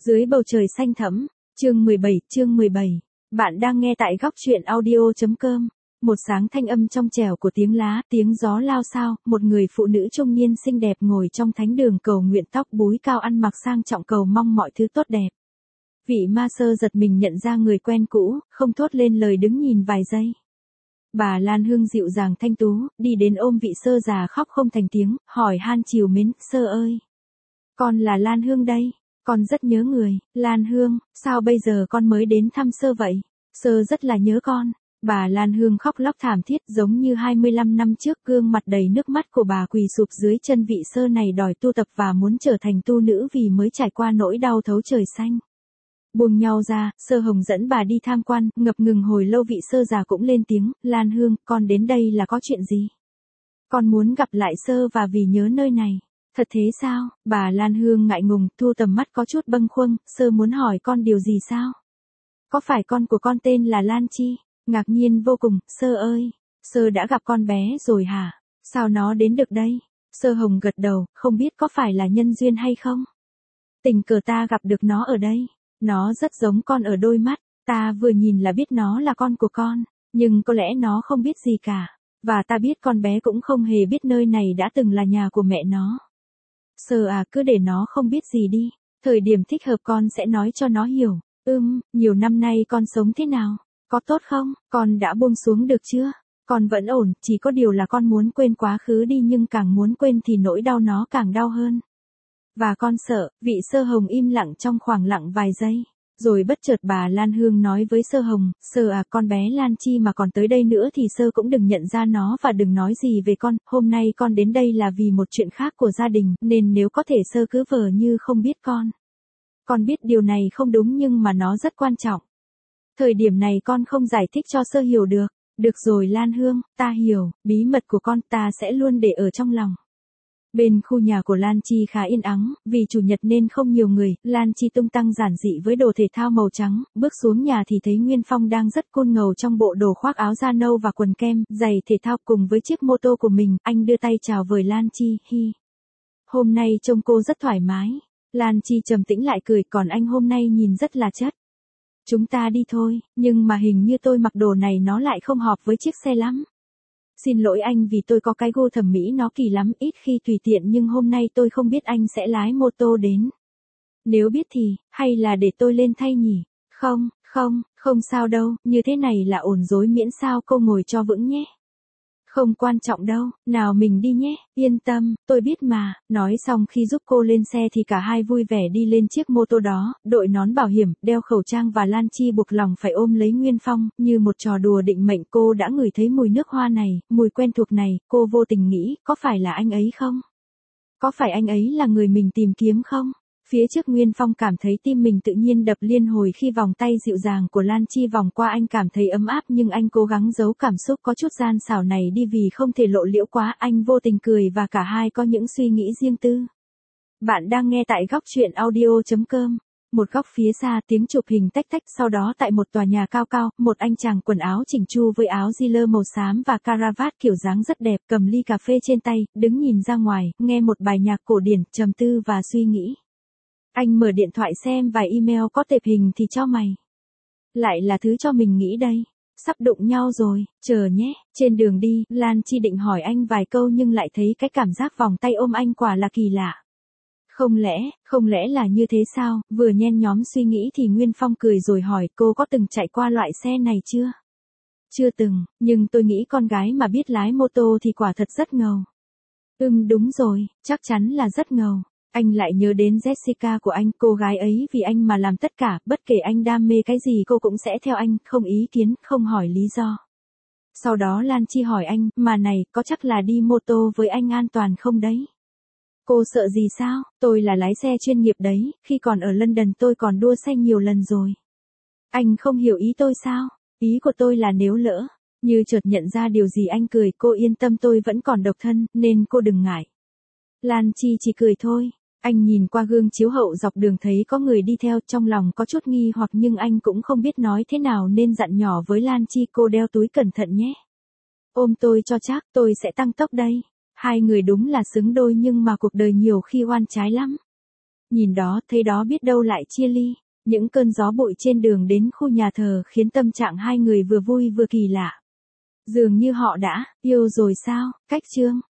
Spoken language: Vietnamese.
Dưới bầu trời xanh thẫm, chương 17. Bạn đang nghe tại góc chuyện audio.com. Một sáng thanh âm trong trẻo của tiếng lá, tiếng gió lao xao, một người phụ nữ trung niên xinh đẹp ngồi trong thánh đường cầu nguyện, tóc búi cao, ăn mặc sang trọng, cầu mong mọi thứ tốt đẹp. Vị ma sơ giật mình nhận ra người quen cũ, không thốt lên lời, đứng nhìn vài giây. Bà Lan Hương dịu dàng thanh tú, đi đến ôm vị sơ già khóc không thành tiếng, hỏi han trìu mến, sơ ơi. Con là Lan Hương đây. Con rất nhớ người. Lan Hương, sao bây giờ con mới đến thăm sơ vậy? Sơ rất là nhớ con. Bà Lan Hương khóc lóc thảm thiết giống như 25 năm trước, gương mặt đầy nước mắt của bà quỳ sụp dưới chân vị sơ này, đòi tu tập và muốn trở thành tu nữ vì mới trải qua nỗi đau thấu trời xanh. Buông nhau ra, Sơ Hồng dẫn bà đi tham quan, ngập ngừng hồi lâu vị sơ già cũng lên tiếng, Lan Hương, con đến đây là có chuyện gì? Con muốn gặp lại sơ và vì nhớ nơi này. Thật thế sao? Bà Lan Hương ngại ngùng, thu tầm mắt có chút bâng khuâng, sơ muốn hỏi con điều gì sao? Có phải con của con tên là Lan Chi? Ngạc nhiên vô cùng, sơ ơi, sơ đã gặp con bé rồi hả? Sao nó đến được đây? Sơ Hồng gật đầu, không biết có phải là nhân duyên hay không? Tình cờ ta gặp được nó ở đây. Nó rất giống con ở đôi mắt, ta vừa nhìn là biết nó là con của con, nhưng có lẽ nó không biết gì cả. Và ta biết con bé cũng không hề biết nơi này đã từng là nhà của mẹ nó. Sơ à, cứ để nó không biết gì đi, thời điểm thích hợp con sẽ nói cho nó hiểu. Nhiều năm nay con sống thế nào? Có tốt không? Con đã buông xuống được chưa? Con vẫn ổn, chỉ có điều là con muốn quên quá khứ đi, nhưng càng muốn quên thì nỗi đau nó càng đau hơn. Và con sợ. Vị Sơ Hồng im lặng trong khoảng lặng vài giây. Rồi bất chợt bà Lan Hương nói với Sơ Hồng, sơ à, con bé Lan Chi mà còn tới đây nữa thì sơ cũng đừng nhận ra nó và đừng nói gì về con, hôm nay con đến đây là vì một chuyện khác của gia đình, nên nếu có thể sơ cứ vờ như không biết con. Con biết điều này không đúng nhưng mà nó rất quan trọng. Thời điểm này con không giải thích cho sơ hiểu được. Được rồi Lan Hương, ta hiểu, bí mật của con ta sẽ luôn để ở trong lòng. Bên khu nhà của Lan Chi khá yên ắng, vì chủ nhật nên không nhiều người, Lan Chi tung tăng giản dị với đồ thể thao màu trắng, bước xuống nhà thì thấy Nguyên Phong đang rất cool ngầu trong bộ đồ khoác áo da nâu và quần kem, giày thể thao cùng với chiếc mô tô của mình, anh đưa tay chào với Lan Chi, hi. Hôm nay trông cô rất thoải mái. Lan Chi trầm tĩnh lại cười, còn anh hôm nay nhìn rất là chất. Chúng ta đi thôi, nhưng mà hình như tôi mặc đồ này nó lại không hợp với chiếc xe lắm. Xin lỗi anh vì tôi có cái gu thẩm mỹ nó kỳ lắm, ít khi tùy tiện, nhưng hôm nay tôi không biết anh sẽ lái mô tô đến. Nếu biết thì, hay là để tôi lên thay nhỉ? Không sao đâu, như thế này là ổn rồi, miễn sao cô ngồi cho vững nhé. Không quan trọng đâu, nào mình đi nhé, yên tâm, tôi biết mà. Nói xong khi giúp cô lên xe thì cả hai vui vẻ đi lên chiếc mô tô đó, đội nón bảo hiểm, đeo khẩu trang và Lan Chi buộc lòng phải ôm lấy Nguyên Phong, như một trò đùa định mệnh. Cô đã ngửi thấy mùi nước hoa này, mùi quen thuộc này, cô vô tình nghĩ, có phải là anh ấy không? Có phải anh ấy là người mình tìm kiếm không? Phía trước Nguyên Phong cảm thấy tim mình tự nhiên đập liên hồi khi vòng tay dịu dàng của Lan Chi vòng qua anh, cảm thấy ấm áp, nhưng anh cố gắng giấu cảm xúc có chút gian xảo này đi vì không thể lộ liễu quá. Anh vô tình cười và cả hai có những suy nghĩ riêng tư. Bạn đang nghe tại góc chuyện audio.com. Một góc phía xa, tiếng chụp hình tách tách, sau đó tại một tòa nhà cao cao, một anh chàng quần áo chỉnh chu với áo jean màu xám và caravat kiểu dáng rất đẹp, cầm ly cà phê trên tay, đứng nhìn ra ngoài, nghe một bài nhạc cổ điển, trầm tư và suy nghĩ. Anh mở điện thoại xem vài email có tệp hình thì cho mày. Lại là thứ cho mình nghĩ đây. Sắp đụng nhau rồi, chờ nhé. Trên đường đi, Lan Chi định hỏi anh vài câu nhưng lại thấy cái cảm giác vòng tay ôm anh quả là kỳ lạ. Không lẽ là như thế sao? Vừa nhen nhóm suy nghĩ thì Nguyên Phong cười rồi hỏi, cô có từng chạy qua loại xe này chưa? Chưa từng, nhưng tôi nghĩ con gái mà biết lái mô tô thì quả thật rất ngầu. Đúng rồi, chắc chắn là rất ngầu. Anh lại nhớ đến Jessica của anh, cô gái ấy vì anh mà làm tất cả, bất kể anh đam mê cái gì cô cũng sẽ theo anh, không ý kiến, không hỏi lý do. Sau đó Lan Chi hỏi anh, mà này, có chắc là đi mô tô với anh an toàn không đấy? Cô sợ gì sao? Tôi là lái xe chuyên nghiệp đấy, khi còn ở London tôi còn đua xe nhiều lần rồi. Anh không hiểu ý tôi sao? Ý của tôi là nếu lỡ, như chợt nhận ra điều gì anh cười, cô yên tâm, tôi vẫn còn độc thân, nên cô đừng ngại. Lan Chi chỉ cười thôi. Anh nhìn qua gương chiếu hậu dọc đường thấy có người đi theo, trong lòng có chút nghi hoặc nhưng anh cũng không biết nói thế nào nên dặn nhỏ với Lan Chi, cô đeo túi cẩn thận nhé. Ôm tôi cho chắc, tôi sẽ tăng tốc đây. Hai người đúng là xứng đôi nhưng mà cuộc đời nhiều khi oan trái lắm. Nhìn đó, thấy đó biết đâu lại chia ly. Những cơn gió bụi trên đường đến khu nhà thờ khiến tâm trạng hai người vừa vui vừa kỳ lạ. Dường như họ đã yêu rồi sao? Cách chương